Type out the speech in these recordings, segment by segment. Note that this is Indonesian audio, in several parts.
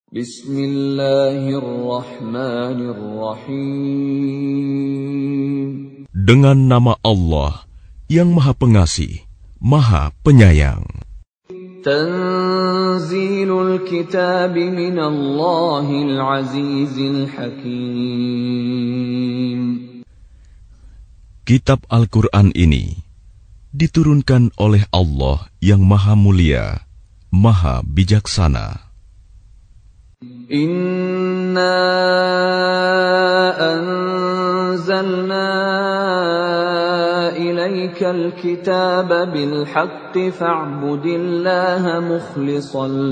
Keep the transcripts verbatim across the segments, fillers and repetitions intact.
Bismillahirrahmanirrahim. Dengan nama Allah yang Maha Pengasih, Maha Penyayang. Tanzilul kitab minallahil azizil hakim. Kitab Al-Quran ini diturunkan oleh Allah yang Maha Mulia, Maha Bijaksana. Inna anzalna ilaikal kitaba bil haqqi fa'budillaha mukhlishan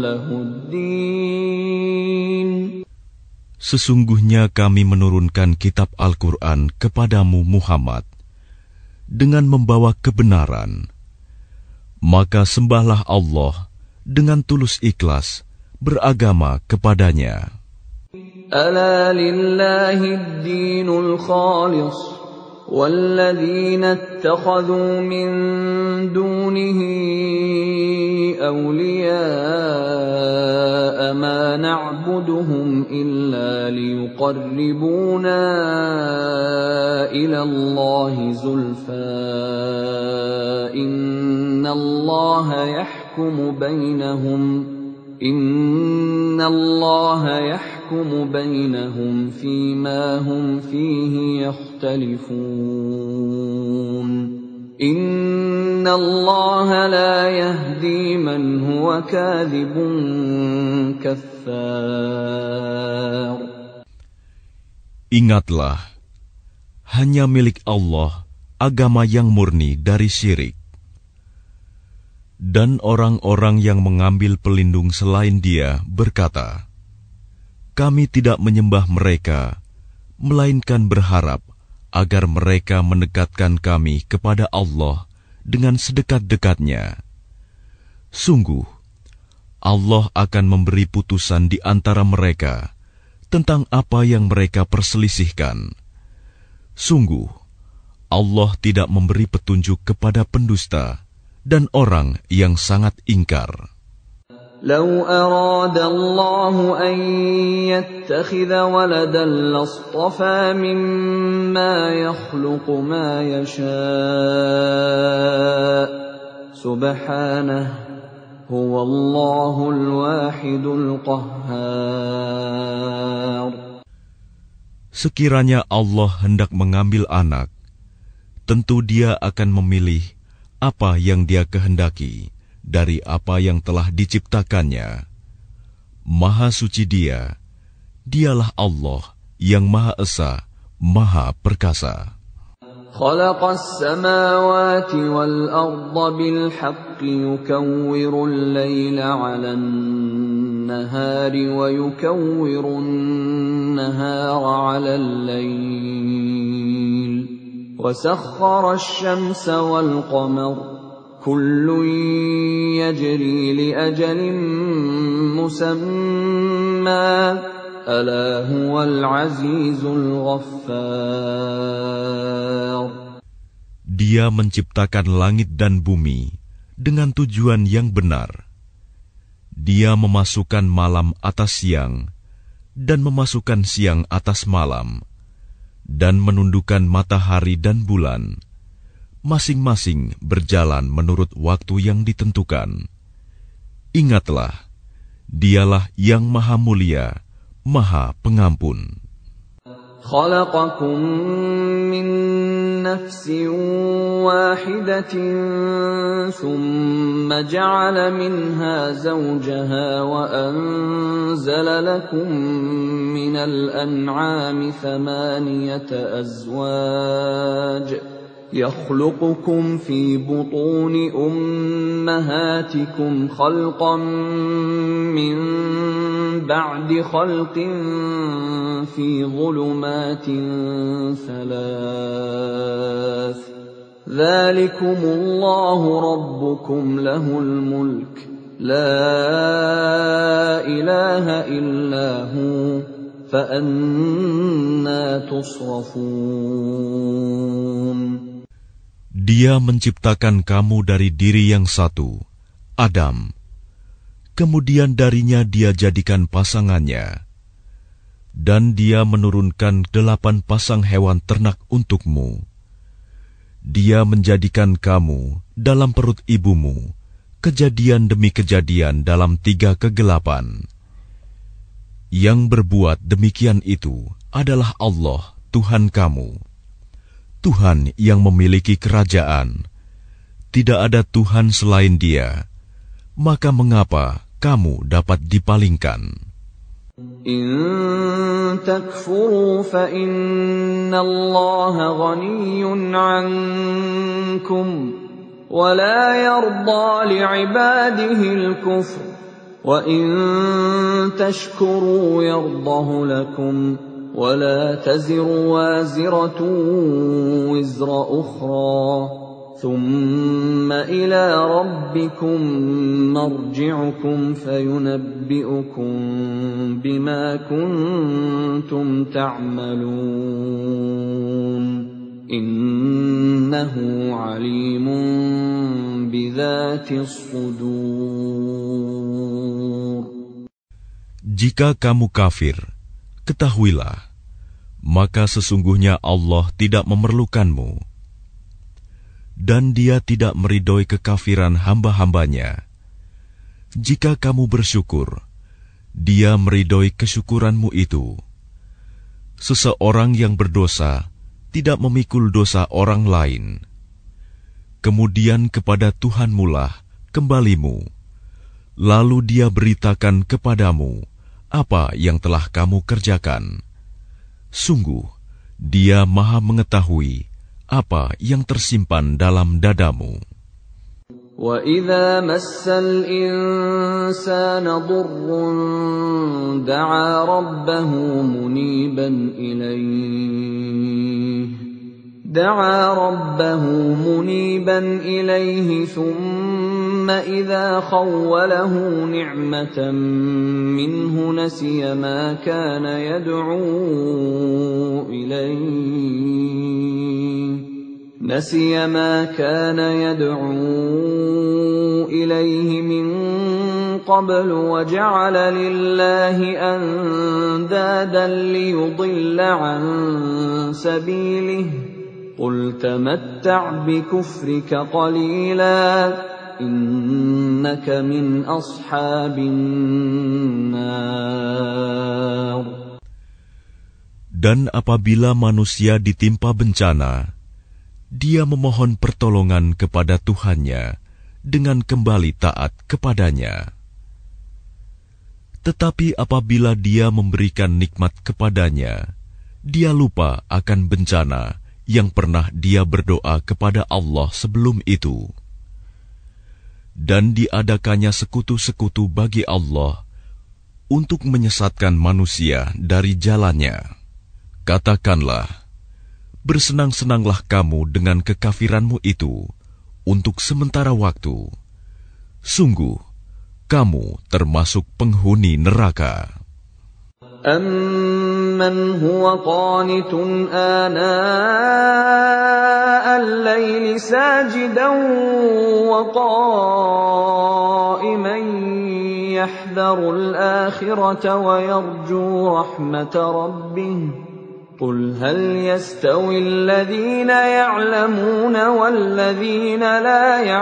lahuddin. Sesungguhnya kami menurunkan kitab Al-Quran kepadamu Muhammad dengan membawa kebenaran. Maka sembahlah Allah dengan tulus ikhlas beragama kepadanya. Ala lillahi ad-dinul khalis walladzina ittakhadhu min dunihi awliya'a ma na'buduhum illa liyuqarribuna ila Allahi zulfa innallaha yahkumu bainahum Inna Allah yahkumu bainahum fima hum fihi yakhtalifun. Inna Allah la yahdi man huwa kadhibun kaffar. Ingatlah, hanya milik Allah agama yang murni dari syirik. Dan orang-orang yang mengambil pelindung selain Dia berkata, kami tidak menyembah mereka, melainkan berharap agar mereka mendekatkan kami kepada Allah dengan sedekat-dekatnya. Sungguh, Allah akan memberi putusan di antara mereka tentang apa yang mereka perselisihkan. Sungguh, Allah tidak memberi petunjuk kepada pendusta dan orang yang sangat ingkar. Lau arada Allah an yattakhidha waladan lastafa mimma yakhluqu ma yasha' subhanahu huwallahul wahidul qahhar. Sekiranya Allah hendak mengambil anak, tentu Dia akan memilih apa yang Dia kehendaki dari apa yang telah diciptakannya. Maha suci Dia, Dialah Allah yang Maha Esa, Maha Perkasa. Khalaqas samawati wal arda bil haqqi yukawwirul laila 'alan nahari wa yukawwirun nahara 'alal lail. وسخر الشمس والقمر كل يجري لأجل مسمى ألا هو العزيز الغفار. Dia menciptakan langit dan bumi dengan tujuan yang benar. Dia memasukkan malam atas siang dan memasukkan siang atas malam, dan menundukkan matahari dan bulan, masing-masing berjalan menurut waktu yang ditentukan. Ingatlah, Dialah yang Maha Mulia, Maha Pengampun. Khalaqakum min nafsin wahidatin thumma ja'ala minha zawjaha wa anzala lakum minal an'ami thamaniyata azwaj yakhluqukum fi butuni ummahatikum khalqan min ba'di khalqin fi dhulumatin thalath dhalikumullahu rabbukum lahul mulk la ilaha illa hu fa anna tusrafun. Dia menciptakan kamu dari diri yang satu, Adam. kemudian darinya dia jadikan pasangannya, dan dia menurunkan delapan pasang hewan ternak untukmu. Dia menjadikan kamu dalam perut ibumu kejadian demi kejadian dalam tiga kegelapan. Yang berbuat demikian itu adalah Allah, Tuhan kamu, Tuhan yang memiliki kerajaan. Tidak ada Tuhan selain Dia. Maka mengapa kamu dapat dipalingkan? In takfuru fa inna Allah ghaniyyun 'ankum wa la yarda li'ibadihi al-kufr wa in tashkuru yardahu lakum wa la taziru waziratun wizra ukhra ثم إلى ربكم مرجعكم فينبئكم بما كنتم تعملون إنه عليم بذات الصدور. Jika kamu kafir, ketahuilah, maka sesungguhnya Allah tidak memerlukanmu, dan Dia tidak meridhoi kekafiran hamba-hambanya. Jika kamu bersyukur, Dia meridhoi kesyukuranmu itu. Seseorang yang berdosa tidak memikul dosa orang lain. Kemudian kepada Tuhanmulah kembalimu, lalu Dia beritakan kepadamu apa yang telah kamu kerjakan. Sungguh, Dia Maha mengetahui apa yang tersimpan dalam dadamu. وَإِذَا مَسَّ الْإِنسَانَ ضُرٌّ دَعَا رَبَّهُ مُنِيبًا إِلَيْهِ دَعَا رَبَّهُ مُنِيبًا إِلَيْهِ ثُمَّ إِذَا خَوَّلَهُ نِعْمَةً مِّنْهُ نَسِيَ مَا كَانَ يَدْعُو إِلَيْهِ نسي ما كان يدعو إليه من قبل وجعل لله أندادا ليضل عن سبيله قل تمتع بكفرك قليلا إنك من أصحاب النار. Dan apabila manusia ditimpa bencana, dia memohon pertolongan kepada Tuhannya dengan kembali taat kepadanya. Tetapi apabila dia memberikan nikmat kepadanya, dia lupa akan bencana yang pernah dia berdoa kepada Allah sebelum itu. Dan diadakannya sekutu-sekutu bagi Allah untuk menyesatkan manusia dari jalannya. Katakanlah, bersenang-senanglah kamu dengan kekafiranmu itu untuk sementara waktu. Sungguh, kamu termasuk penghuni neraka. أَمَّنْ هُوَ قَانِتٌ آنَاءَ اللَّيْلِ سَاجِدًا وَقَائِمًا يَحْذَرُ الْآخِرَةَ وَيَرْجُو رَحْمَةَ رَبِّهِ قُلْ هَلْ يَسْتَوِي الَّذِينَ يَعْلَمُونَ وَالَّذِينَ لَا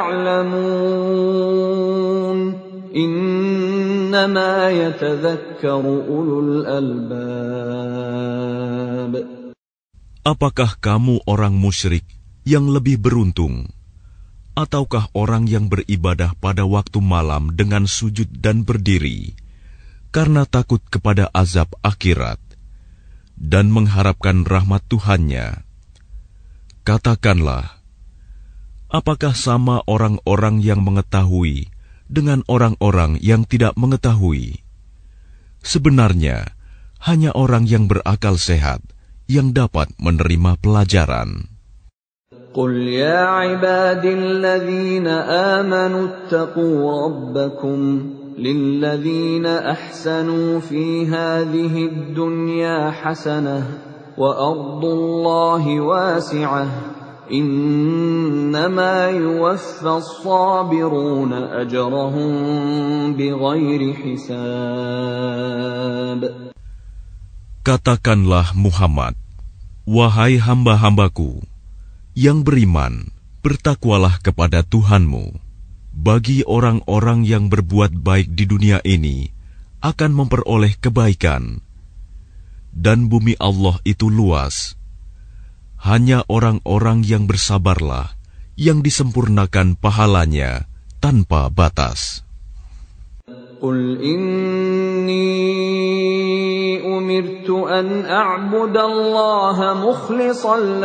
يَعْلَمُونَ إِنَّمَا يَتَذَكَّرُ أُولُو الْأَلْبَابِ. Apakah kamu orang musyrik yang lebih beruntung, ataukah orang yang beribadah pada waktu malam dengan sujud dan berdiri karena takut kepada azab akhirat dan mengharapkan rahmat Tuhannya? Katakanlah, apakah sama orang-orang yang mengetahui dengan orang-orang yang tidak mengetahui? Sebenarnya, hanya orang yang berakal sehat yang dapat menerima pelajaran. قُلْ يَا عِبَادِي الَّذِينَ آمَنُوا اتَّقُوا رَبَّكُمْ لِلَّذِينَ أَحْسَنُوا فِي هَذِهِ الدُّنْيَا حَسَنَةٌ وَأَرْضُ اللَّهِ وَاسِعَةٌ Innama yuwaffas sabiruna ajrahum bighairi hisab. Katakanlah Muhammad, wahai hamba-hambaku yang beriman, bertakwalah kepada Tuhanmu. Bagi orang-orang yang berbuat baik di dunia ini akan memperoleh kebaikan. Dan bumi Allah itu luas. Hanya orang-orang yang bersabarlah yang disempurnakan pahalanya tanpa batas. Qul inni umirtu an a'budallaha mukhlishan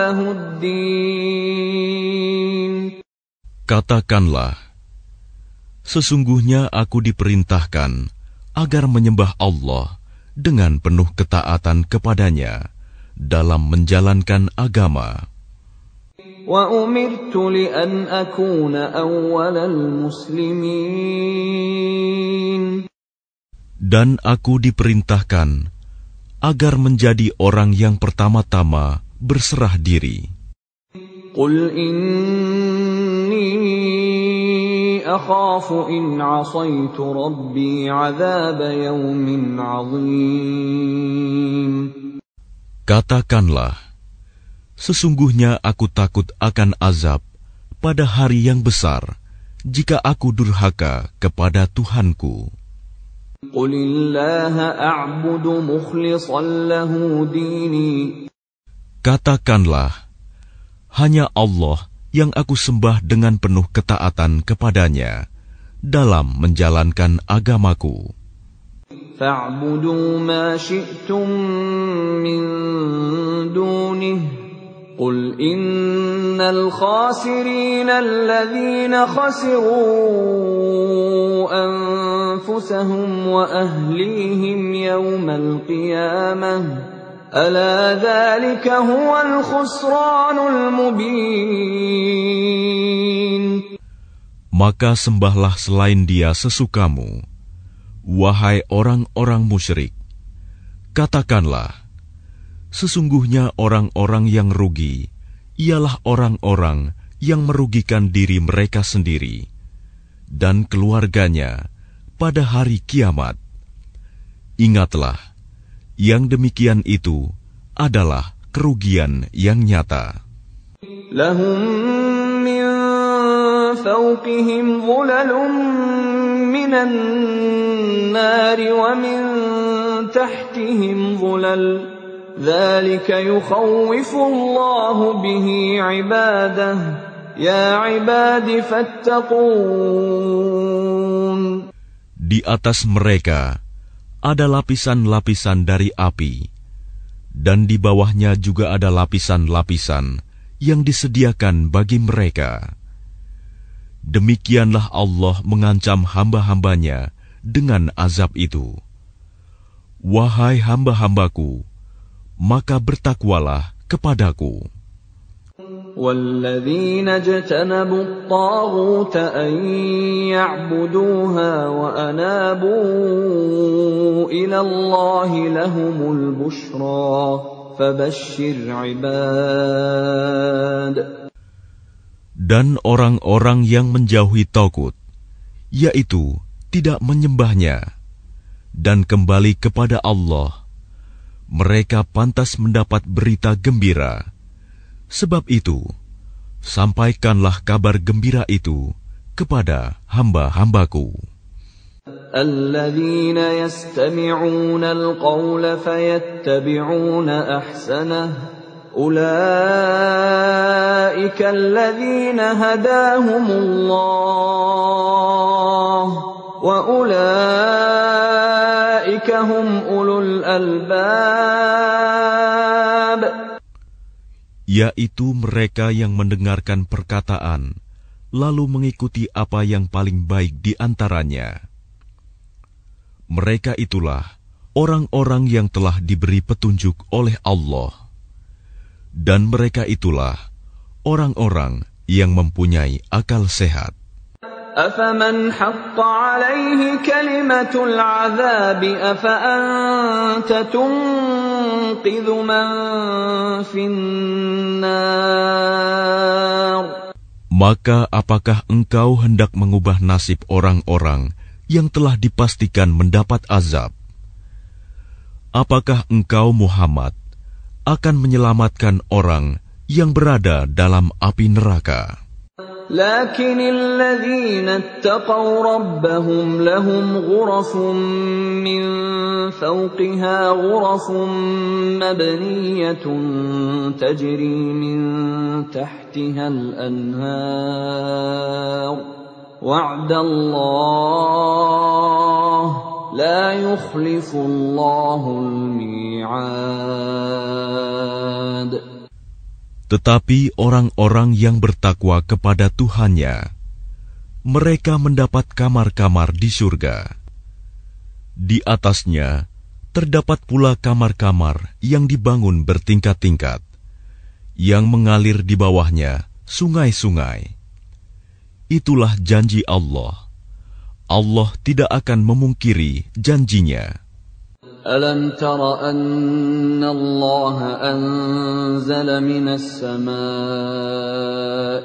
lahud-din. Katakanlah, sesungguhnya aku diperintahkan agar menyembah Allah dengan penuh ketaatan kepadanya dalam menjalankan agama. Wa umirtu li an akuna awwalal muslimin. Dan aku diperintahkan agar menjadi orang yang pertama-tama berserah diri. Qul inni akhafu in 'asaitu rabbi 'adzab yawmin 'adzim. Katakanlah, sesungguhnya aku takut akan azab pada hari yang besar jika aku durhaka kepada Tuhanku. Qulillaha a'budu mukhlishan lahu dini. Katakanlah, hanya Allah yang aku sembah dengan penuh ketaatan kepadanya dalam menjalankan agamaku. Fa'budu ma syi'tum min dunih. Qul innal khasirina alladhina khasiru anfusahum wa ahlihim yawmal qiyamah. Ala dhalika huwal khusranul mubin. Maka sembahlah selain Dia sesukamu, wahai orang-orang musyrik. Katakanlah, sesungguhnya orang-orang yang rugi ialah orang-orang yang merugikan diri mereka sendiri dan keluarganya pada hari kiamat. Ingatlah, yang demikian itu adalah kerugian yang nyata. Lahum min fawqihim dhulalun minan nari wa min tahtihim dhulal. Dzalika yukhawwifu Allahu bihi 'ibadahu. Ya 'ibadi fattaqun. Di atas mereka ada lapisan-lapisan dari api, dan di bawahnya juga ada lapisan-lapisan yang disediakan bagi mereka. Demikianlah Allah mengancam hamba-hambanya dengan azab itu. Wahai hamba-hambaku, maka bertakwalah kepadaku. وَالَّذِينَ اجْتَنَبُوا الطَّاغُوتَ أَن يَعْبُدُوهَا وَأَنَابُوا إِلَى اللَّهِ لَهُمُ الْبُشْرَى فَبَشِّرْ عِبَادِ. Dan orang-orang yang menjauhi tagut, yaitu tidak menyembahnya, dan kembali kepada Allah, mereka pantas mendapat berita gembira. Sebab itu, sampaikanlah kabar gembira itu kepada hamba-hambaku. Alladzina yastami'una al-qawla fayattabi'una ahsanah. Ulaika alladzina hadahumullah wa ulaika hum ulul albab. Yaitu mereka yang mendengarkan perkataan, lalu mengikuti apa yang paling baik di antaranya. Mereka itulah orang-orang yang telah diberi petunjuk oleh Allah. Dan mereka itulah orang-orang yang mempunyai akal sehat. أَفَمَنْ حَقَّ عَلَيْهِ كَلِمَةُ الْعَذَابِ أَفَأَنْتَ تُنْقِذُ ينقذ من في النار. Maka apakah engkau hendak mengubah nasib orang-orang yang telah dipastikan mendapat azab? Apakah engkau Muhammad akan menyelamatkan orang yang berada dalam api neraka? لكن الذين اتقوا ربهم لهم غرف من فوقها غرف مبنية تجري من تحتها الأنهار وعد الله لا يخلف الله الميعاد. Tetapi orang-orang yang bertakwa kepada Tuhannya, mereka mendapat kamar-kamar di surga. Di atasnya terdapat pula kamar-kamar yang dibangun bertingkat-tingkat, yang mengalir di bawahnya sungai-sungai. Itulah janji Allah. Allah tidak akan memungkiri janjinya. ألم تر أن الله أنزل من السماء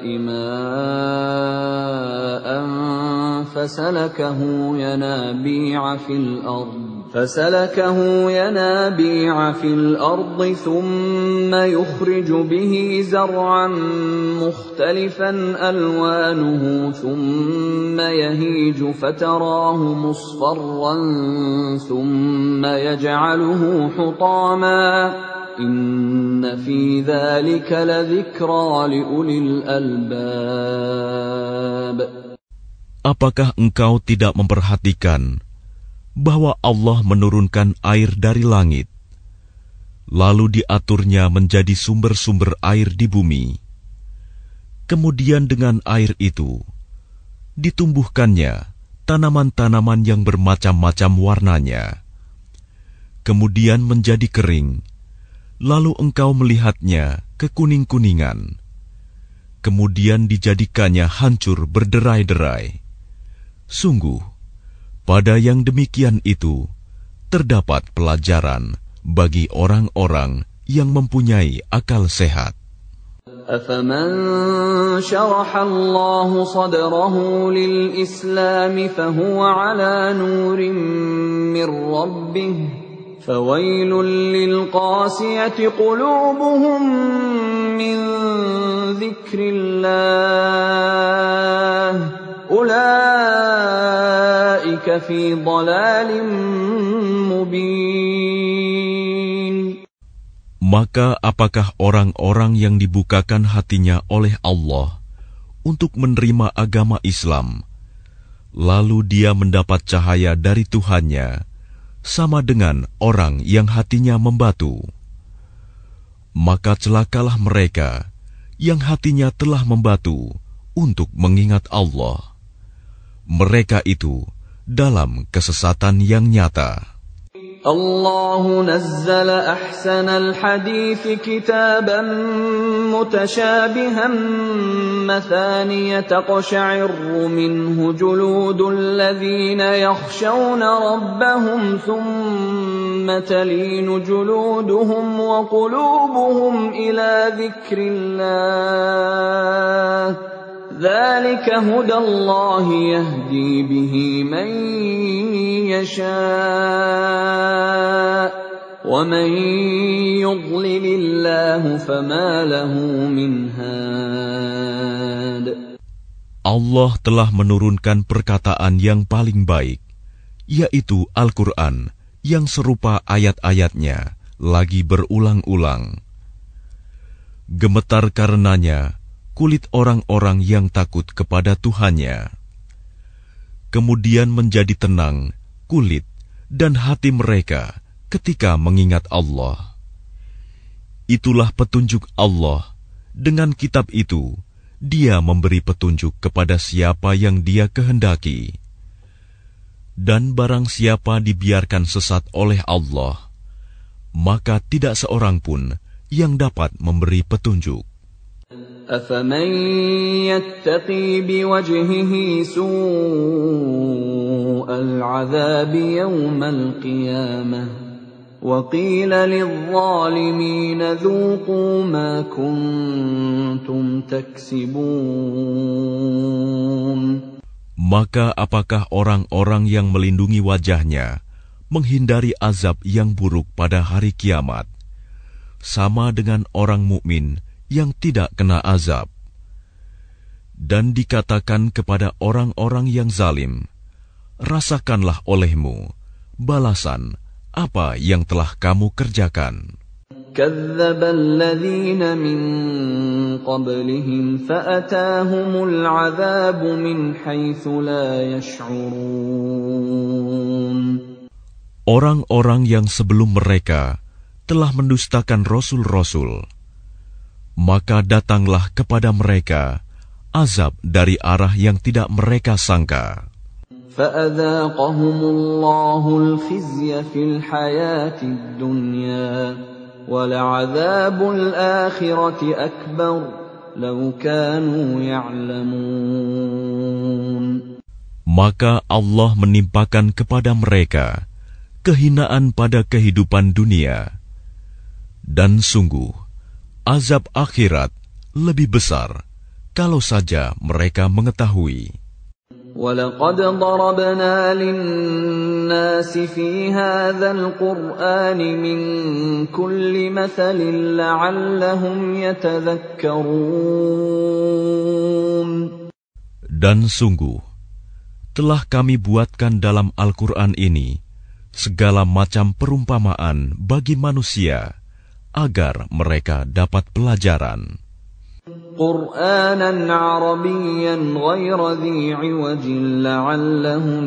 ماء فسلكه ينابيع في الأرض فسلكه ينابيع في الأرض ثم يخرج به زرعا مختلفا ألوانه ثم يهيج فتراه مصفرا ثم يجعله حطاما إن في ذلك لذكرى لأولي الألباب. Apakah engkau tidak memperhatikan bahwa Allah menurunkan air dari langit, lalu diaturnya menjadi sumber-sumber air di bumi. Kemudian dengan air itu ditumbuhkannya tanaman-tanaman yang bermacam-macam warnanya. Kemudian menjadi kering, lalu engkau melihatnya kekuning-kuningan. Kemudian dijadikannya hancur berderai-derai. Sungguh, pada yang demikian itu terdapat pelajaran bagi orang-orang yang mempunyai akal sehat. أفمن شرح الله صدره للإسلام فهو على نور من ربه فويل للقاسية قلوبهم من ذكر الله أولئك في ضلال مبين. Maka apakah orang-orang yang dibukakan hatinya oleh Allah untuk menerima agama Islam, lalu dia mendapat cahaya dari Tuhannya, sama dengan orang yang hatinya membatu? Maka celakalah mereka yang hatinya telah membatu untuk mengingat Allah. Mereka itu dalam kesesatan yang nyata. الله نزل أحسن الحديث كتابا متشابها مثانية تقشعر منه جلود الذين يخشون ربهم ثم تلين جلودهم وقلوبهم إلى ذكر الله ذلك هدى الله يهدي به من يشاء ومن يضلل الله فما له من هاد. Allah telah menurunkan perkataan yang paling baik, yaitu Al-Quran yang serupa ayat-ayatnya lagi berulang-ulang. Gemetar karenanya kulit orang-orang yang takut kepada Tuhannya. Kemudian menjadi tenang kulit dan hati mereka ketika mengingat Allah. Itulah petunjuk Allah. Dengan kitab itu, Dia memberi petunjuk kepada siapa yang Dia kehendaki. Dan barang siapa dibiarkan sesat oleh Allah, maka tidak seorang pun yang dapat memberi petunjuk. أفمن يتقي بوجهه سوء العذاب يوم القيامة وَقِيلَ لِلظَّالِمِينَ ذُوقُوا مَا كُنتُمْ تَكْسِبُونَ. Maka apakah orang-orang yang melindungi wajahnya menghindari azab yang buruk pada hari kiamat, sama dengan orang mukmin yang tidak kena azab? Dan dikatakan kepada orang-orang yang zalim, rasakanlah olehmu balasan apa yang telah kamu kerjakan. كَذَّبَ الَّذِينَ مِن قَبْلِهِمْ فَأَتَاهُمُ الْعَذَابُ مِنْ حَيْثُ لَا يَشْعُرُونَ. Orang-orang yang sebelum mereka telah mendustakan rasul-rasul, maka datanglah kepada mereka azab dari arah yang tidak mereka sangka. فَأَذَاقَهُمُ اللَّهُ الْخِزْيَ فِي الْحَيَاةِ الدُّنْيَا وَلَعَذَابُ الْآخِرَةِ أَكْبَرُ لَوْ كَانُوا يَعْلَمُونَ. Maka Allah menimpakan kepada mereka kehinaan pada kehidupan dunia, dan sungguh azab akhirat lebih besar kalau saja mereka mengetahui. وَلَقَدْ ضَرَبْنَا لِلنَّاسِ فِي هَذَا الْقُرْآنِ مِنْ كُلِّ مَثَلٍ لَعَلَّهُمْ يَتَذَكَّرُونَ. Dan sungguh telah kami buatkan dalam Al-Quran ini segala macam perumpamaan bagi manusia agar mereka dapat pelajaran. قُرْآنًا عَرَبِيًّا غَيْرَ ذِي عِوَجٍ لَعَلَّهُمْ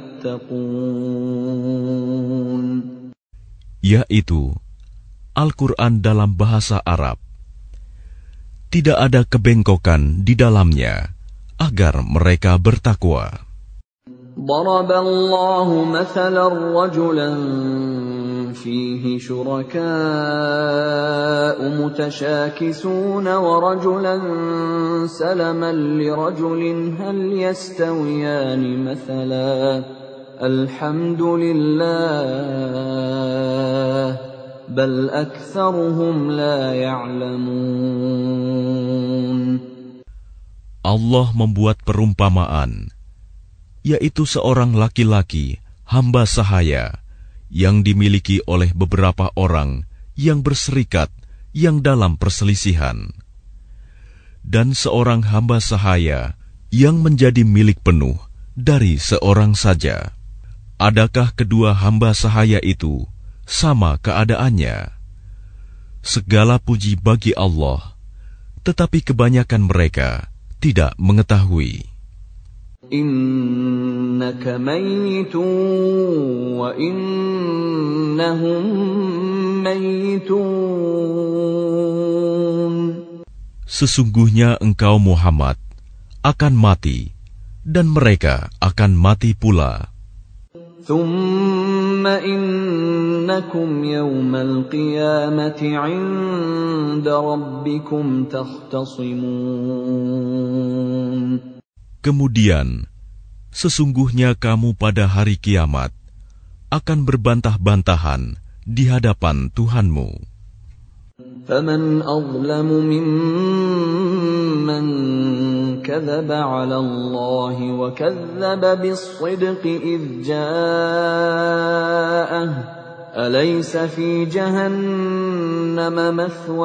يَتَّقُونَ. Yaitu Al-Quran dalam bahasa Arab, tidak ada kebengkokan di dalamnya agar mereka bertakwa. ضَرَبَ اللَّهُ مَثَلًا رَجُلًا فِيهِ شُرَكَاءُ مُتَشَاكِسُونَ وَرَجُلًا سَلَمًا لِرَجُلٍ هَلْ يَسْتَوِيَانِ مَثَلًا الْحَمْدُ لِلَّهِ بَلْ أَكْثَرُهُمْ لَا يَعْلَمُونَ. Allah membuat perumpamaan, yaitu seorang laki-laki hamba sahaya yang dimiliki oleh beberapa orang yang berserikat yang dalam perselisihan, dan seorang hamba sahaya yang menjadi milik penuh dari seorang saja. Adakah kedua hamba sahaya itu sama keadaannya? Segala puji bagi Allah, tetapi kebanyakan mereka tidak mengetahui. Innaka mayyitun wa innahum mayyitun. Sesungguhnya engkau Muhammad akan mati dan mereka akan mati pula. Thumma innakum yawmal qiyamati 'inda rabbikum takhtasimun. Kemudian, sesungguhnya kamu pada hari kiamat akan berbantah-bantahan di hadapan Tuhanmu. فَمَنْ أَظْلَمُ مِمَّنْ كَذَبَ عَلَى اللَّهِ وَكَذَّبَ بِالصِّدْقِ إِذْ جَاءَهُ أَلَيْسَ فِي جَهَنَّمَ مَثْوًى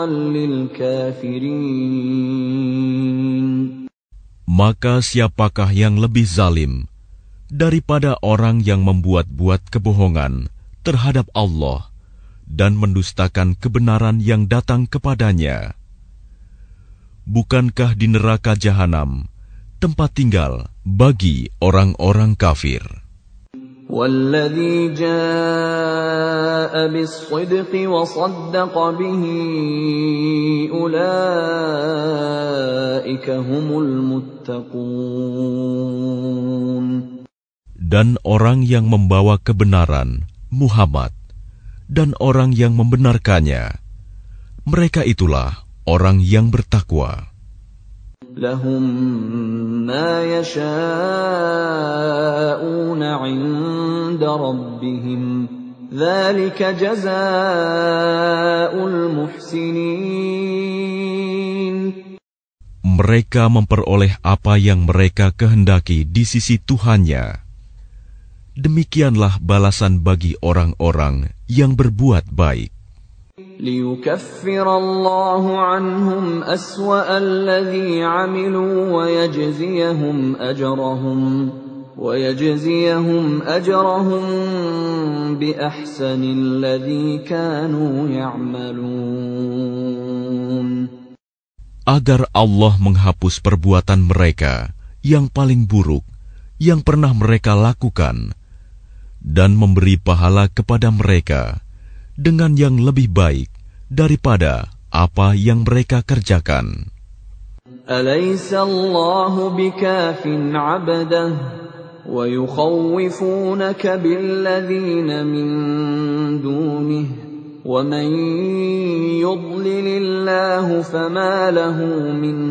لِلْكَافِرِينَ. Maka siapakah yang lebih zalim daripada orang yang membuat-buat kebohongan terhadap Allah dan mendustakan kebenaran yang datang kepadanya? Bukankah di neraka jahanam tempat tinggal bagi orang-orang kafir? وَالَّذِي جَاءَ بِالصِّدْقِ وَصَدَّقَ بِهِ أُولَئِكَ هُمُ الْمُتَّقُونَ. Dan orang yang membawa kebenaran, Muhammad, dan orang yang membenarkannya, mereka itulah orang yang bertakwa. لَهُم مَّا يَشَاءُونَ عِندَ رَبِّهِمْ ذلك جزاء المحسنين. Mereka memperoleh apa yang mereka kehendaki di sisi Tuhannya. Demikianlah balasan bagi orang-orang yang berbuat baik. ليكفر الله عنهم أسوأ الذي عملوا ويجزيهم أجرهم ويجزيهم أجرهم بأحسن الذي كانوا يعملون. Agar Allah menghapus perbuatan mereka yang paling buruk yang pernah mereka lakukan dan memberi pahala kepada mereka dengan yang lebih baik daripada apa yang mereka kerjakan. Alaysa Allahu bikafin 'abdah wa yukhawwifunaka billadzina min dunihi wa man yudlilillahu fama lahu min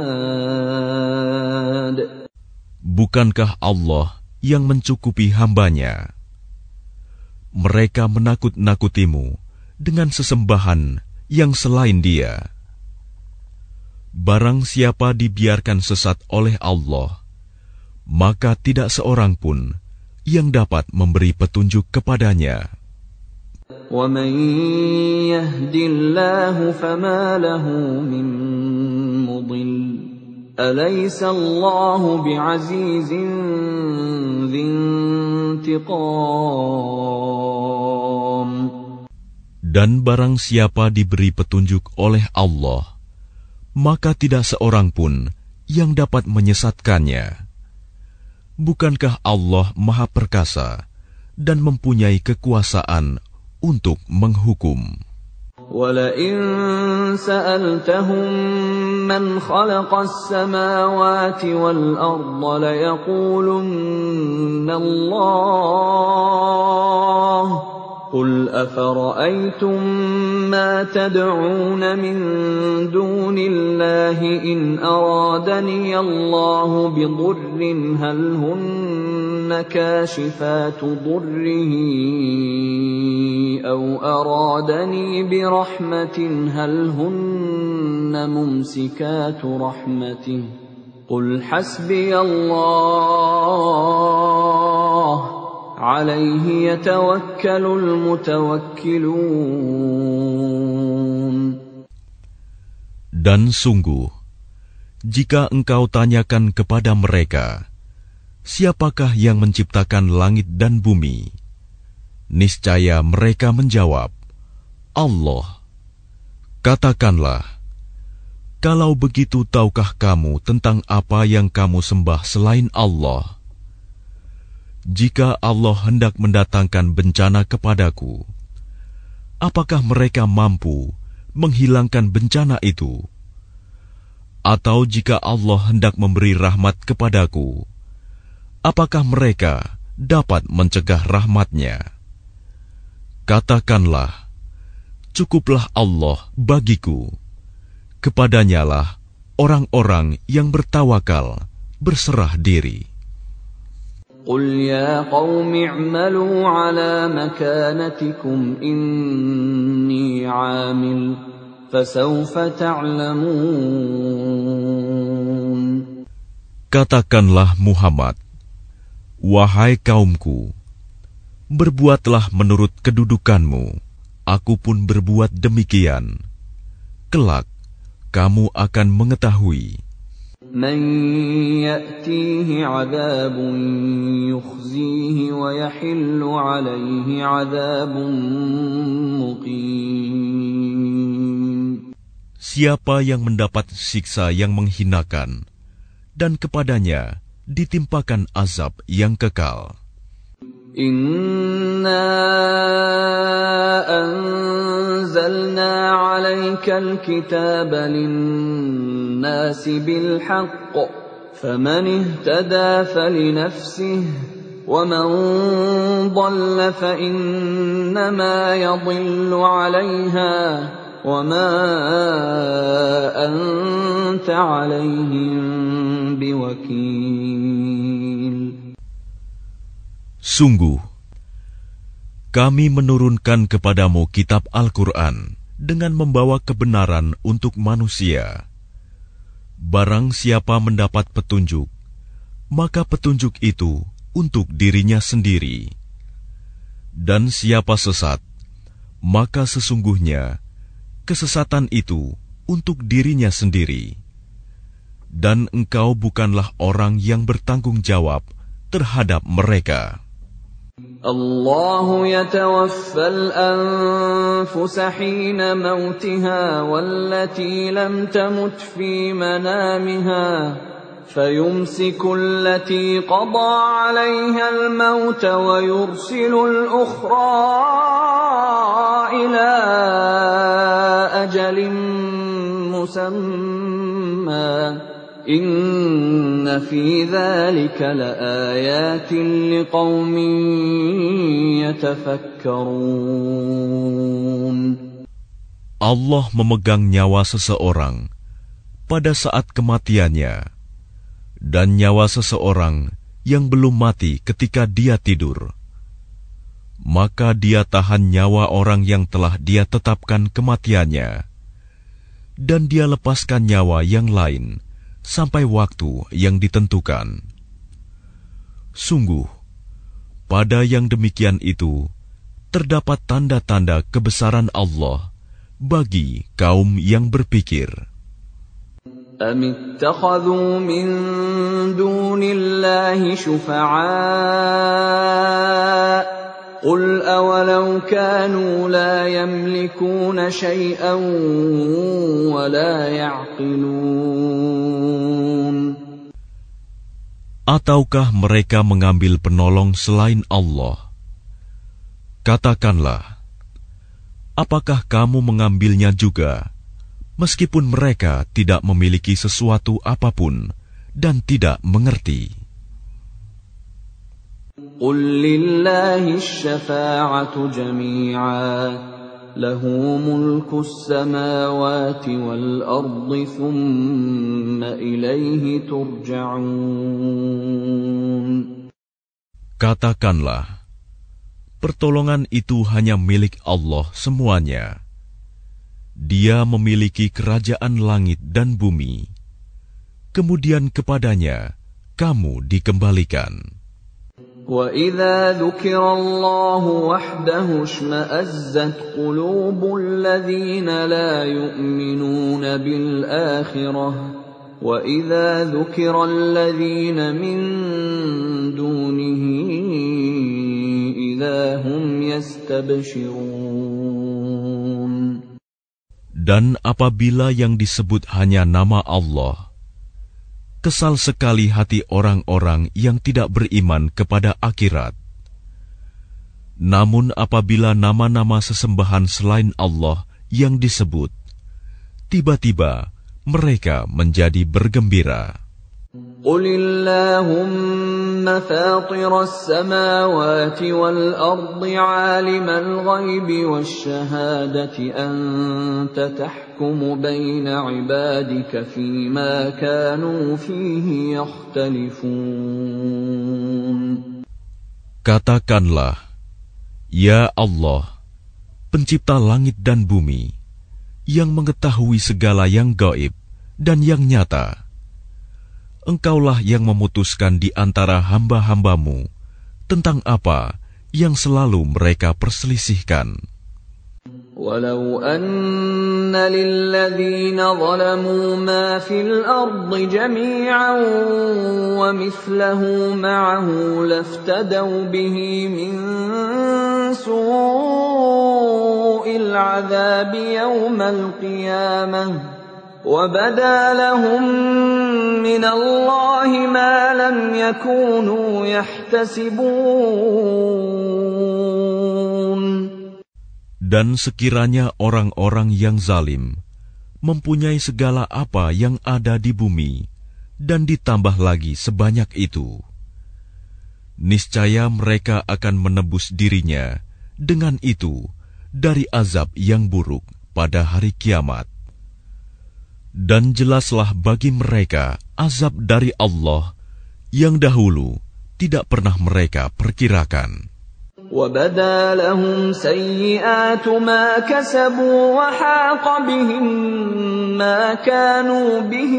had. Bukankah Allah yang mencukupi hambanya? Mereka menakut-nakutimu dengan sesembahan yang selain Dia. Barang siapa dibiarkan sesat oleh Allah, maka tidak seorang pun yang dapat memberi petunjuk kepadanya. وَمَن يَهْدِ اللَّهُ فَمَا لَهُ مِن مُّضِلٍّ أَلَيْسَ اللَّهُ بِعَزِيزٍ ذِي انتِقَامٍ. Dan barang siapa diberi petunjuk oleh Allah, maka tidak seorang pun yang dapat menyesatkannya. Bukankah Allah Maha Perkasa dan mempunyai kekuasaan untuk menghukum? وَلَئِن سَأَلْتَهُم مَّنْ خَلَقَ السَّمَاوَاتِ وَالْأَرْضَ لَيَقُولُنَّ اللَّهُ قُلْ أَفَرَأَيْتُم مَّا تَدْعُونَ مِن دُونِ اللَّهِ إِنْ أَرَادَنِيَ اللَّهُ بِضُرٍّ هَلْ هُنَّ كَاشِفَاتُ ضُرِّهِ أَوْ أَرَادَنِي بِرَحْمَةٍ هَلْ هُنَّ مُمْسِكَاتُ رَحْمَتِهِ قُلْ حَسْبِيَ اللَّهُ عَلَيْهِ يَتَوَكَّلُ الْمُتَوَكِّلُونَ. Dan sungguh, jika engkau tanyakan kepada mereka, siapakah yang menciptakan langit dan bumi? Niscaya mereka menjawab, Allah. Katakanlah, kalau begitu tahukah kamu tentang apa yang kamu sembah selain Allah? Jika Allah hendak mendatangkan bencana kepadaku, apakah mereka mampu menghilangkan bencana itu? Atau jika Allah hendak memberi rahmat kepadaku, apakah mereka dapat mencegah rahmat-Nya? Katakanlah, cukuplah Allah bagiku. Kepadanyalah orang-orang yang bertawakal berserah diri. قُلْ يَا قَوْمِ اعْمَلُوا عَلَى مَكَانَتِكُمْ إِنِّي عَامِلٌ فَسَوْفَ تَعْلَمُونَ. Katakanlah Muhammad, wahai kaumku, berbuatlah menurut kedudukanmu, aku pun berbuat demikian. Kelak, kamu akan mengetahui. مَنْ يَأْتِيهِ عَذَابٌ يُخْزِيهِ وَيَحِلُّ عَلَيْهِ عَذَابٌ مُقِيمٌ. Siapa yang mendapat siksa yang menghinakan, dan kepadanya ditimpakan azab yang kekal. Inna anzalna 'alaikal kitaba lin-nasi bil haqq faman ihtada falinafsihi wa man dhalla fa innama yadhillu 'alayha wa ma anta 'alayhim biwakil. Sungguh, Kami menurunkan kepadamu kitab Al-Quran dengan membawa kebenaran untuk manusia. Barang siapa mendapat petunjuk, maka petunjuk itu untuk dirinya sendiri. Dan siapa sesat, maka sesungguhnya kesesatan itu untuk dirinya sendiri. Dan engkau bukanlah orang yang bertanggung jawab terhadap mereka. الله يتوفى الأنفس حين موتها والتي لم تمت في منامها فيمسك التي قضى عليها الموت ويرسل الأخرى إلى أجل مسمى إن في ذلك لآيات لقوم يتفكرون. Allah memegang nyawa seseorang pada saat kematiannya, dan nyawa seseorang yang belum mati ketika dia tidur. Maka dia tahan nyawa orang yang telah dia tetapkan kematiannya, dan dia lepaskan nyawa yang lain sampai waktu yang ditentukan. Sungguh, pada yang demikian itu terdapat tanda-tanda kebesaran Allah bagi kaum yang berpikir. أَمِ اتَّخَذُوا مِن دُونِ اللَّهِ شُفَعَاءَ قُلْ أَوَلَوْ كَانُوا لَا يَمْلِكُونَ شَيْئًا وَلَا يَعْقِلُونَ. Ataukah mereka mengambil penolong selain Allah? Katakanlah, apakah kamu mengambilnya juga, meskipun mereka tidak memiliki sesuatu apapun dan tidak mengerti? قُلْ لِلَّهِ الشَّفَاعَةُ جَمِيعًا لَهُ مُلْكُ السَّمَاوَاتِ وَالْأَرْضِ ثُمَّ إِلَيْهِ تُرْجَعُونَ. Katakanlah, pertolongan itu hanya milik Allah semuanya. Dia memiliki kerajaan langit dan bumi. Kemudian kepadanya kamu dikembalikan. وَإِذَا ذُكِرَ اللَّهُ وَحْدَهُ اشْمَأَزَّتْ قُلُوبُ الَّذِينَ لَا يُؤْمِنُونَ بِالْآخِرَةِ وَإِذَا ذُكِرَ الَّذِينَ مِن دُونِهِ إِذَا هُمْ يَسْتَبْشِرُونَ. Dan apabila yang disebut hanya nama Allah, kesal sekali hati orang-orang yang tidak beriman kepada akhirat. Namun apabila nama-nama sesembahan selain Allah yang disebut, tiba-tiba mereka menjadi bergembira. قُلِ اللَّهُمَّ فَاطِرَ السَّمَاوَاتِ وَالْأَرْضِ عَالِمَ الْغَيْبِ وَالشَّهَادَةِ أَنْتَ تَحْكُمُ بَيْنَ عِبَادِكَ فِيمَا كَانُوا فِيهِ يَخْتَلِفُونَ. Katakanlah, Ya Allah, pencipta langit dan bumi, yang mengetahui segala yang gaib dan yang nyata, Engkaulah yang memutuskan di antara hamba-hambamu tentang apa yang selalu mereka perselisihkan. وَلَوْ أَنَّ لِلَّذِينَ ظَلَمُوا مَا فِي الْأَرْضِ جَمِيعًا وَمِثْلَهُ مَعَهُ لَافْتَدَوْا بِهِ مِنْ سُوءِ الْعَذَابِ يَوْمَ الْقِيَامَةِ وَبَدَا لَهُم مِّنَ اللَّهِ مَا لَمْ يَكُونُوا يَحْتَسِبُونَ. Dan sekiranya orang-orang yang zalim mempunyai segala apa yang ada di bumi dan ditambah lagi sebanyak itu, niscaya mereka akan menebus dirinya dengan itu dari azab yang buruk pada hari kiamat. Dan jelaslah bagi mereka azab dari Allah yang dahulu tidak pernah mereka perkirakan. وَبَدَا لَهُمْ سَيِّئَاتُ مَا كَسَبُوا وَحَاقَ بِهِم مَّا كَانُوا بِهِ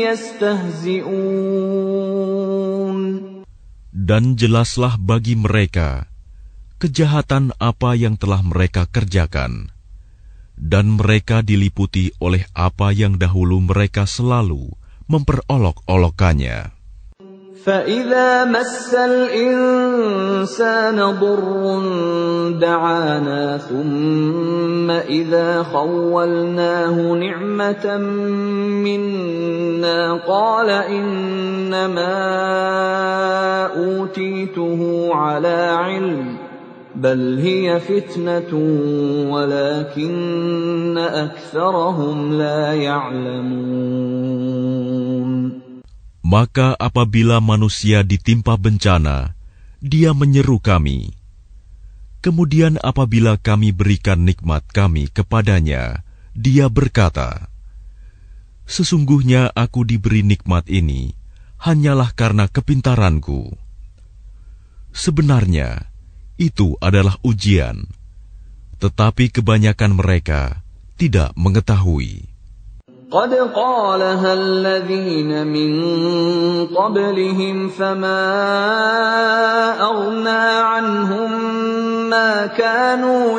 يَسْتَهْزِئُونَ. Dan jelaslah bagi mereka kejahatan apa yang telah mereka kerjakan, dan mereka diliputi oleh apa yang dahulu mereka selalu memperolok-olokkannya. فَإِذَا مَسَّ الْإِنسَانَ ضُرٌّ دَعَانَا ثُمَّ إِذَا خَوَّلْنَاهُ نِعْمَةً مِنَّا قَالَ إِنَّمَا أُوتِيتُهُ عَلَى عِلْمٍ بَلْ هِيَ فِتْنَةٌ وَلَكِنَّ أَكْثَرَهُمْ لَا يَعْلَمُونَ. Maka apabila manusia ditimpa bencana, dia menyeru kami. Kemudian apabila kami berikan nikmat kami kepadanya, dia berkata, "Sesungguhnya aku diberi nikmat ini hanyalah karena kepintaranku." Sebenarnya, itu adalah ujian, tetapi kebanyakan mereka tidak mengetahui. قَدْ قَالَهَا الَّذِينَ مِن قَبْلِهِمْ فَمَا أَغْنَىٰ عَنْهُم مَّا كَانُوا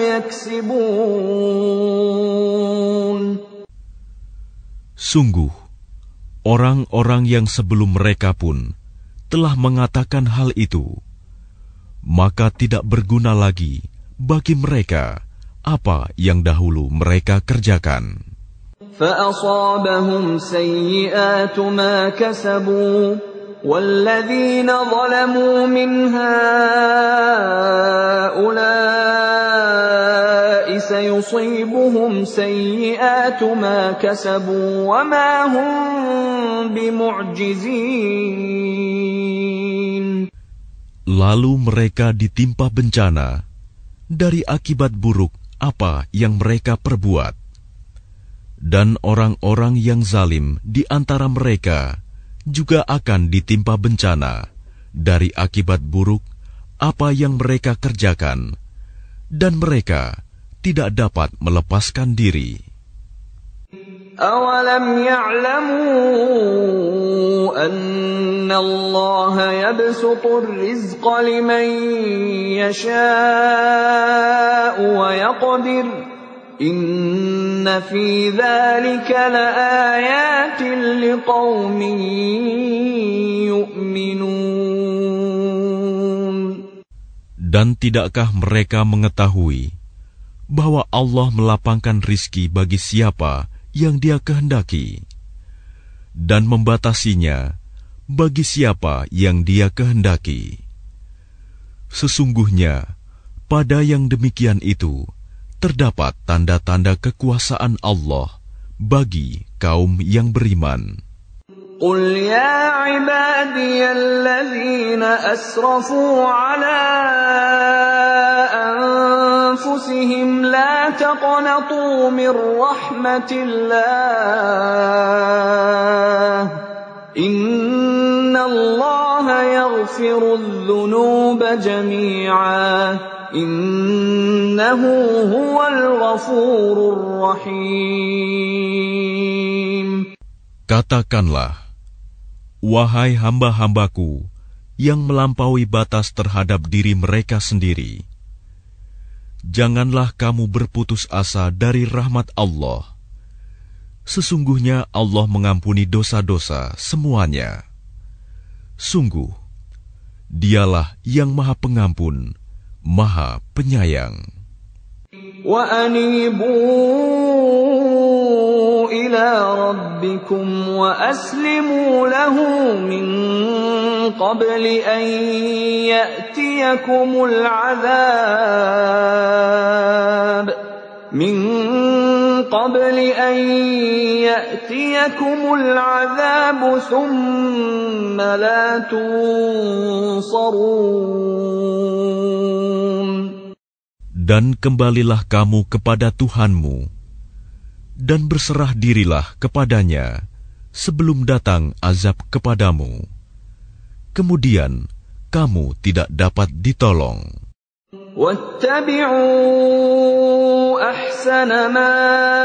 يَكْسِبُونَ. Sungguh, orang-orang yang sebelum mereka pun telah mengatakan hal itu, maka tidak berguna lagi bagi mereka apa yang dahulu mereka kerjakan. فَأَصَابَهُمْ سَيِّئَاتُ مَا كَسَبُوا وَالَّذِينَ ظَلَمُوا مِنْ هَٰؤُلَاءِ سَيُصِيبُهُمْ سَيِّئَاتُ مَا كَسَبُوا وَمَا هُمْ بِمُعْجِزِينَ. Lalu mereka ditimpa bencana dari akibat buruk apa yang mereka perbuat. Dan orang-orang yang zalim di antara mereka juga akan ditimpa bencana dari akibat buruk apa yang mereka kerjakan, dan mereka tidak dapat melepaskan diri. أَوَلَمْ يَعْلَمُوا أَنَّ اللَّهَ يَبْسُطُ الرِّزْقَ لِمَن يَشَاءُ وَيَقْدِرُ إِنَّ فِي ذَلِكَ لَآيَاتٍ لِقَوْمٍ يُؤْمِنُونَ. Dan tidakkah mereka mengetahui bahwa Allah melapangkan rizki bagi siapa yang Dia kehendaki, dan membatasinya bagi siapa yang Dia kehendaki? Sesungguhnya pada yang demikian itu terdapat tanda-tanda kekuasaan Allah bagi kaum yang beriman. قُلْ يَا عِبَادِيَ الَّذِينَ أَسْرَفُوا عَلَىٰ أَنفُسِهِمْ لَا تَقْنَطُوا مِن رَّحْمَةِ اللَّهِ إِنَّ اللَّهَ يَغْفِرُ الذُّنُوبَ جَمِيعًا إِنَّهُ هُوَ الْغَفُورُ الرَّحِيمُ. Katakanlah, wahai hamba-hambaku yang melampaui batas terhadap diri mereka sendiri, janganlah kamu berputus asa dari rahmat Allah. Sesungguhnya Allah mengampuni dosa-dosa semuanya. Sungguh, Dialah yang Maha Pengampun, Maha Penyayang. وَأَنِيبُوا إِلَىٰ رَبِّكُمْ وَأَسْلِمُوا لَهُ مِن قَبْلِ أَن يَأْتِيَكُمُ الْعَذَابُ مِن قَبْلِ أَن يَأْتِيَكُمُ الْعَذَابُ ثُمَّ لَا تُنصَرُونَ. Dan kembalilah kamu kepada Tuhanmu, dan berserah dirilah kepadanya sebelum datang azab kepadamu. Kemudian kamu tidak dapat ditolong. واتبعوا أحسن ما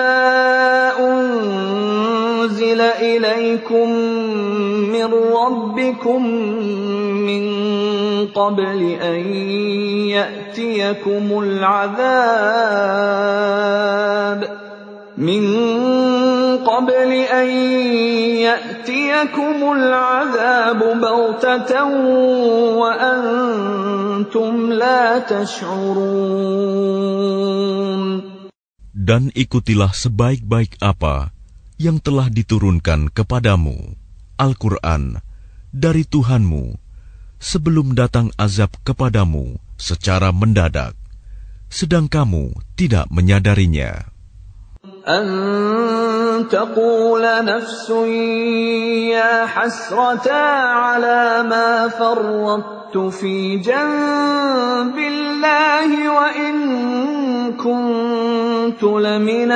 أنزل إليكم من ربكم من قبل أن يأتيكم العذاب من قبل أن يأتيكم العذاب بغتة وأنتم لا تشعرون. Dan ikutilah sebaik-baik apa yang telah diturunkan kepadamu, Al-Quran, dari Tuhanmu, sebelum datang azab kepadamu secara mendadak, sedang kamu tidak menyadarinya. أن تقول نفس يا حسرتا على ما فرطت في جنب الله وإن كنت لمن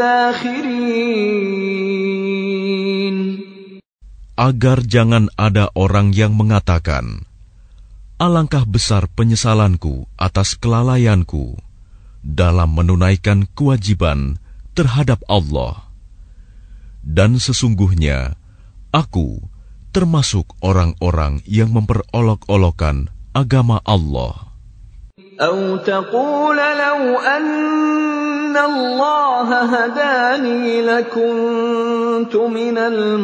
الساخرين. Agar jangan ada orang yang mengatakan, alangkah besar penyesalanku atas kelalaianku dalam menunaikan kewajiban terhadap Allah, dan sesungguhnya aku termasuk orang-orang yang memperolok-olokkan agama Allah. أو تقول لو أن الله هداني لكنت من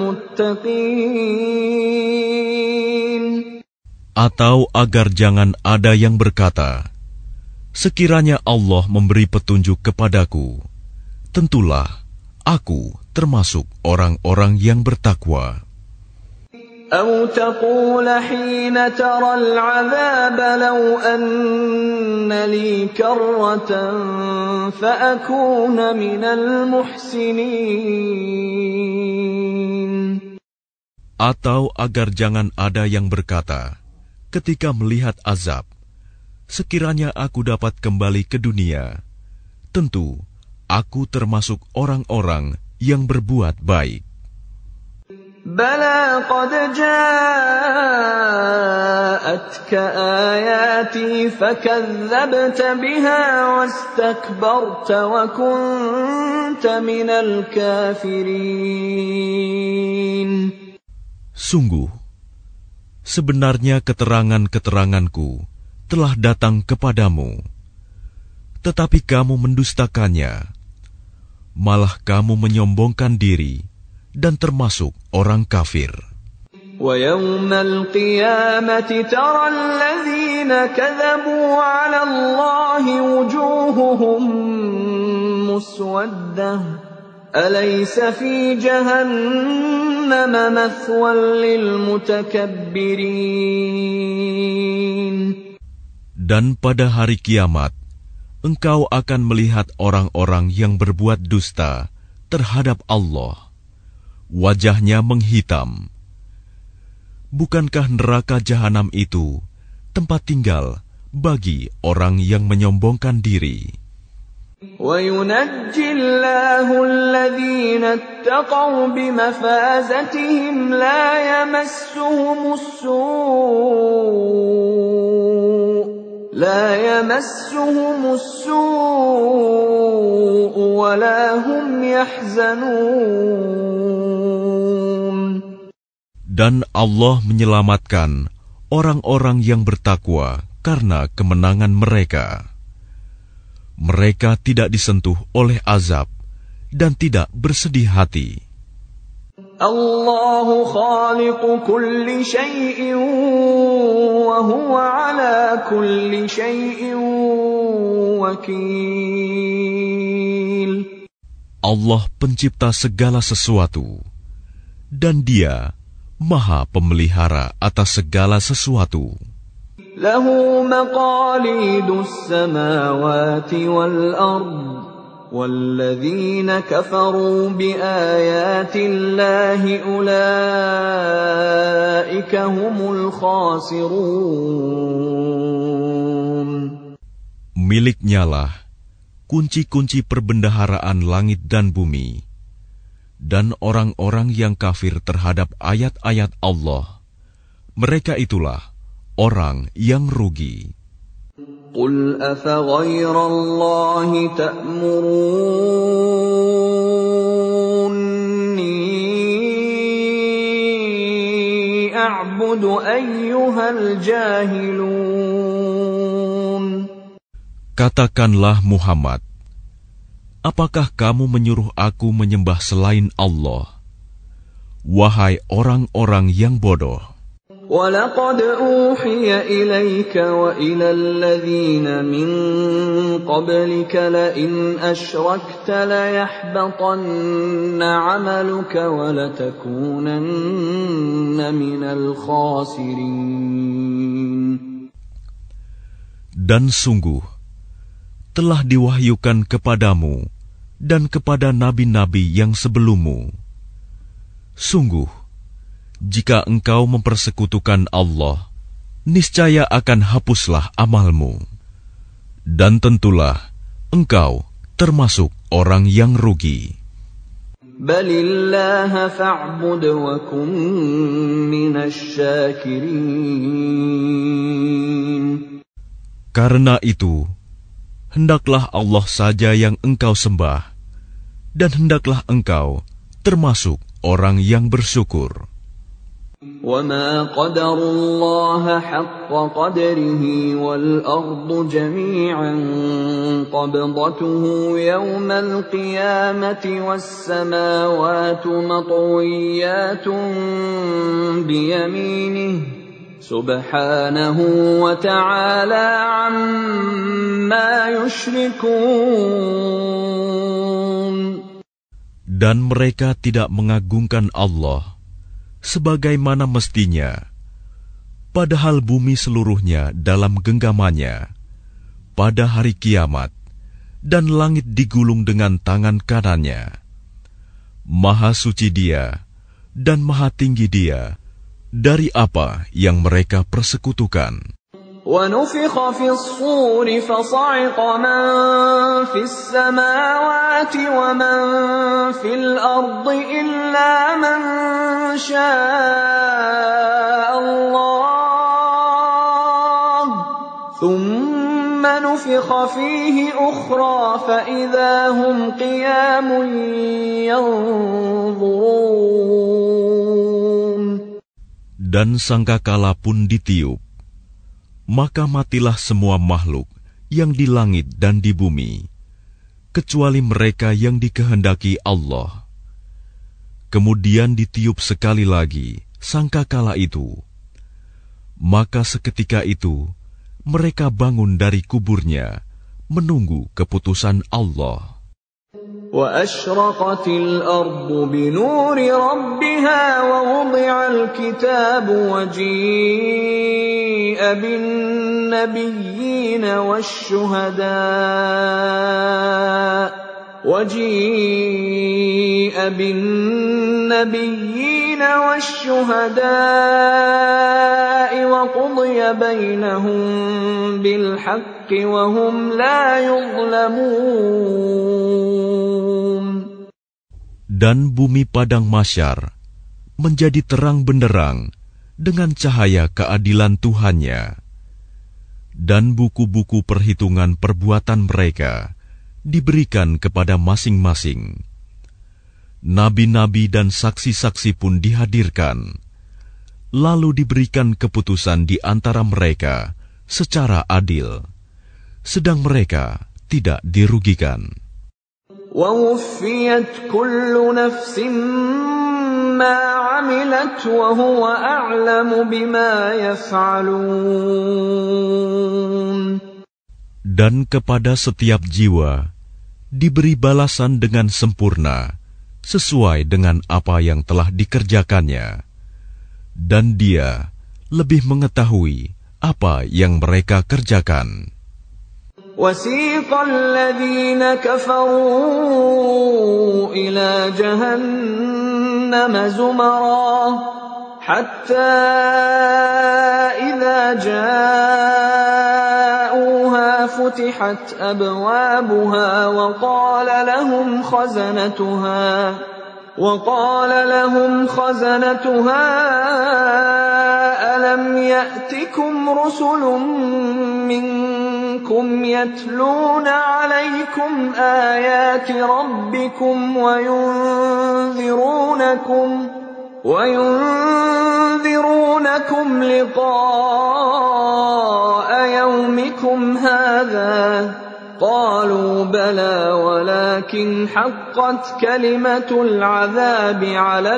المتقين. Atau agar jangan ada yang berkata, sekiranya Allah memberi petunjuk kepadaku, tentulah aku termasuk orang-orang yang bertakwa. أو تقول حين ترى العذاب لو أن لي كرة فأكون من المحسنين. Atau agar jangan ada yang berkata, ketika melihat azab, sekiranya aku dapat kembali ke dunia, tentu aku termasuk orang-orang yang berbuat baik. بلى قد جاءتك آياتي فكذبت بها واستكبرت وكنت من الكافرين. Sungguh, sebenarnya keterangan-keteranganku telah datang kepadamu, tetapi kamu mendustakannya, malah kamu menyombongkan diri dan termasuk orang kafir. وَيَوْمَ الْقِيَامَةِ تَرَى الَّذِينَ كَذَبُوا عَلَى اللَّهِ وُجُوهُهُمْ مُسْوَدَّةٌ أَلَيْسَ فِي جَهَنَّمَ مَثْوًى لِلْمُتَكَبِّرِينَ. Dan pada hari kiamat, engkau akan melihat orang-orang yang berbuat dusta terhadap Allah. Wajahnya menghitam. Bukankah neraka jahanam itu tempat tinggal bagi orang yang menyombongkan diri? وَيُنَجِّي اللَّهُ الَّذِينَ اتَّقَوْا بِمَفَازَتِهِمْ لَا يَمَسُّهُمُ السُّوءُ لَا يَمَسُّهُمُ السُّوءُ وَلَا هُمْ يَحْزَنُونَ. Dan Allah menyelamatkan orang-orang yang bertakwa karena kemenangan mereka. Mereka tidak disentuh oleh azab dan tidak bersedih hati. Allahu khaliqu kulli syai'in wa huwa ala kulli syai'in wakil. Allah pencipta segala sesuatu, dan Dia Maha Pemelihara atas segala sesuatu. Lahu maqalidus samawati wal ard, walladzina kafaru biayatillahi ulaika humul khasirun. Miliknyalah kunci-kunci perbendaharaan langit dan bumi. Dan orang-orang yang kafir terhadap ayat-ayat Allah, mereka itulah orang yang rugi. قل أفغير الله تأمروني أعبد أيها الجاهلون. Katakanlah Muhammad, apakah kamu menyuruh aku menyembah selain Allah? Wahai orang-orang yang bodoh. وَلَقَدْ أُوحِيَ إِلَيْكَ وَإِلَى الَّذِينَ مِن قَبْلِكَ لَئِنْ أَشْرَكْتَ لَيَحْبَطَنَّ عَمَلُكَ وَلَتَكُونَنَّ مِنَ الْخَاسِرِينَ. Dan sungguh, telah diwahyukan kepadamu dan kepada nabi-nabi yang sebelummu. Sungguh, jika engkau mempersekutukan Allah, niscaya akan hapuslah amalmu. Dan tentulah engkau termasuk orang yang rugi. Balillaha fa'bud wa kun minasyakirin. Karena itu, hendaklah Allah saja yang engkau sembah, dan hendaklah engkau termasuk orang yang bersyukur. وَمَا قَدَرُوا اللَّهَ حَقَّ قَدْرِهِ وَالْأَرْضُ جَمِيعًا قَبْضَتُهُ يَوْمَ الْقِيَامَةِ وَالسَّمَاوَاتُ مَطْوِيَّاتٌ بِيَمِينِهِ سُبْحَانَهُ وَتَعَالَى عَمَّا يُشْرِكُونَ. Dan mereka tidak mengagungkan Allah sebagaimana mestinya, padahal bumi seluruhnya dalam genggamannya pada hari kiamat, dan langit digulung dengan tangan kanannya. Maha suci Dia dan maha tinggi Dia dari apa yang mereka persekutukan. وَنُفِخَ فِي الصُّورِ فَصَعِقَ مَن فِي السَّمَاوَاتِ وَمَن فِي الْأَرْضِ إِلَّا مَن شَاءَ اللَّهُ ثُمَّ نُفِخَ فِيهِ أُخْرَى فَإِذَا هُمْ قِيَامٌ يَنظُرُونَ. Dan sangkakala pun ditiup, maka matilah semua makhluk yang di langit dan di bumi, kecuali mereka yang dikehendaki Allah. Kemudian ditiup sekali lagi sangkakala itu, maka seketika itu mereka bangun dari kuburnya menunggu keputusan Allah. وَأَشْرَقَتِ الْأَرْضُ بِنُورِ رَبِّهَا وَوُضِعَ الْكِتَابُ وَجِيءَ بِالنَّبِيِّينَ وَالشُّهَدَاءِ وَجِيءَ بِالنَّبِيِّينَ وَالشُّهَدَاءِ وَقُضِيَ بَيْنَهُم بِالْحَقِّ وَهُمْ لَا يُظْلَمُونَ. Dan bumi padang mahsyar menjadi terang benderang dengan cahaya keadilan Tuhannya, dan buku-buku perhitungan perbuatan mereka diberikan kepada masing-masing. Nabi-nabi dan saksi-saksi pun dihadirkan, lalu diberikan keputusan di antara mereka secara adil, sedang mereka tidak dirugikan. وَوُفِّيَتْ كُلُّ نَفْسٍ مَّا عَمِلَتْ وَهُوَ أَعْلَمُ بِمَا يَفْعَلُونَ. Dan kepada setiap jiwa diberi balasan dengan sempurna sesuai dengan apa yang telah dikerjakannya, dan Dia lebih mengetahui apa yang mereka kerjakan. وَسِيقَ الَّذِينَ كَفَرُوا إِلَى جَهَنَّمَ زُمَرًا حَتَّى إِذَا جَاءُوهَا فُتِحَتْ أَبْوَابُهَا وَقَالَ لَهُمْ خَزَنَتُهَا وَقَالَ لَهُمْ خَزَنَتُهَا أَلَمْ يَأْتِكُمْ رُسُلٌ مِّنكُمْ منكم يتلون عليكم آيات ربكم وينذرونكم وينذرونكم لقاء يومكم هذا قالوا بلى ولكن حقت كلمة العذاب على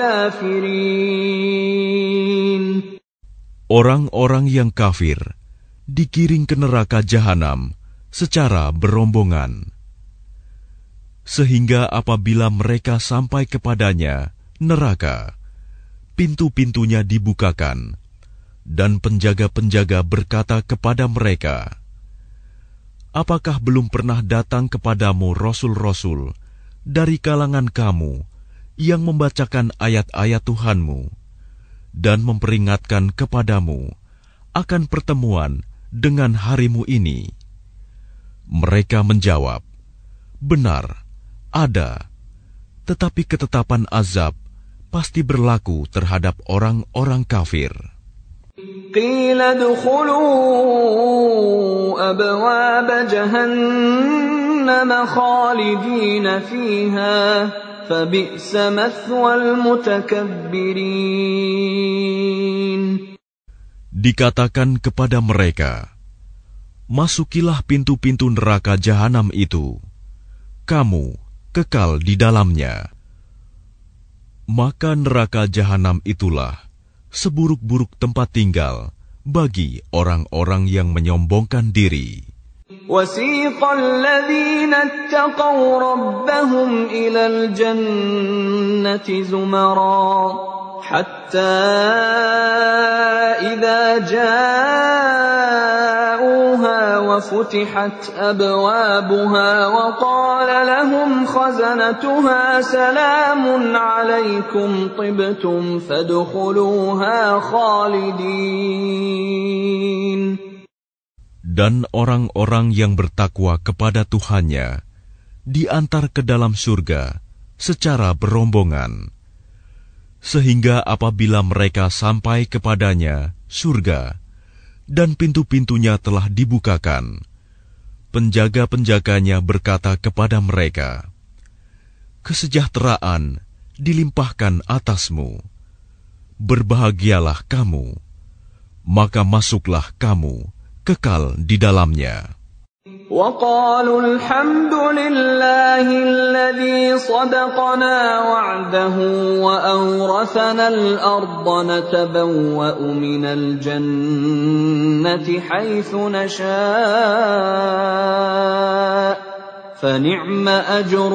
الكافرين. Orang-orang yang kafir digiring ke neraka jahanam secara berombongan, sehingga apabila mereka sampai kepadanya neraka, pintu-pintunya dibukakan, dan penjaga-penjaga berkata kepada mereka, apakah belum pernah datang kepadamu rasul-rasul dari kalangan kamu yang membacakan ayat-ayat Tuhanmu dan memperingatkan kepadamu akan pertemuan dengan harimu ini? Mereka menjawab, benar, ada, tetapi ketetapan azab pasti berlaku terhadap orang-orang kafir. Qila dukhulu abwab jahannam khalidina fiha fabi'sa mathwal mutakabbirin. Dikatakan kepada mereka, masukilah pintu-pintu neraka jahanam itu, kamu kekal di dalamnya. Maka neraka jahanam itulah seburuk-buruk tempat tinggal bagi orang-orang yang menyombongkan diri. وَسِيقَ الَّذِينَ اتَّقَوْا رَبَّهُمْ إِلَى الْجَنَّةِ زُمَرًا حَتَّى إِذَا جَاءُوهَا وَفُتِحَتْ أَبْوَابُهَا وَقَالَ لَهُمْ خَزَنَتُهَا سَلَامٌ عَلَيْكُمْ طِبْتُمْ فَادْخُلُوهَا خَالِدِينَ. Dan orang-orang yang bertakwa kepada Tuhannya diantar ke dalam surga secara berombongan, sehingga apabila mereka sampai kepadanya surga dan pintu-pintunya telah dibukakan, penjaga-penjaganya berkata kepada mereka, kesejahteraan dilimpahkan atasmu, berbahagialah kamu, maka masuklah kamu kekal di dalamnya. وَقَالُوا الْحَمْدُ لِلَّهِ الَّذِي صَدَقَنَا وَعْدَهُ وَأَوْرَثَنَا الْأَرْضَ نَتَبَوَّأُ مِنَ الْجَنَّةِ حَيْثُ نَشَاءُ فَنِعْمَ أَجْرُ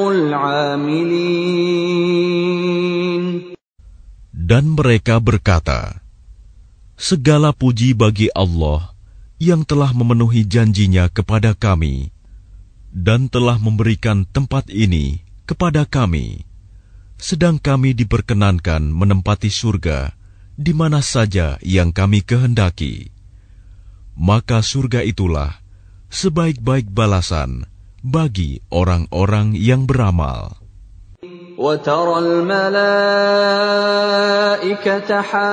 الْعَامِلِينَ. Dan mereka berkata, segala puji bagi Allah yang telah memenuhi janjinya kepada kami dan telah memberikan tempat ini kepada kami, sedang kami diperkenankan menempati surga di mana saja yang kami kehendaki. Maka surga itulah sebaik-baik balasan bagi orang-orang yang beramal. وَتَرَى الْمَلَائِكَةَ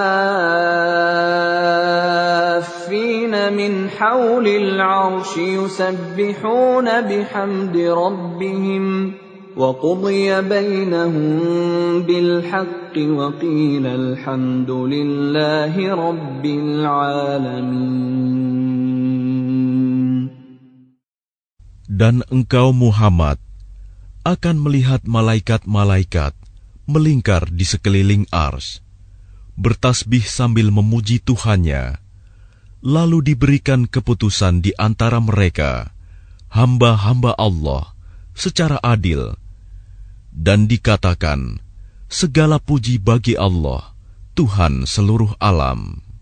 حَافِّينَ مِنْ حَوْلِ الْعَرْشِ يُسَبِّحُونَ بِحَمْدِ رَبِّهِمْ وَقُضِيَ بَيْنَهُم بِالْحَقِّ وَقِيلَ الْحَمْدُ لِلَّهِ رَبِّ الْعَالَمِينَ. Dan engkau Muhammad akan melihat malaikat-malaikat melingkar di sekeliling ars, bertasbih sambil memuji Tuhannya. Lalu diberikan keputusan di antara mereka, hamba-hamba Allah, secara adil. Dan dikatakan, segala puji bagi Allah, Tuhan seluruh alam.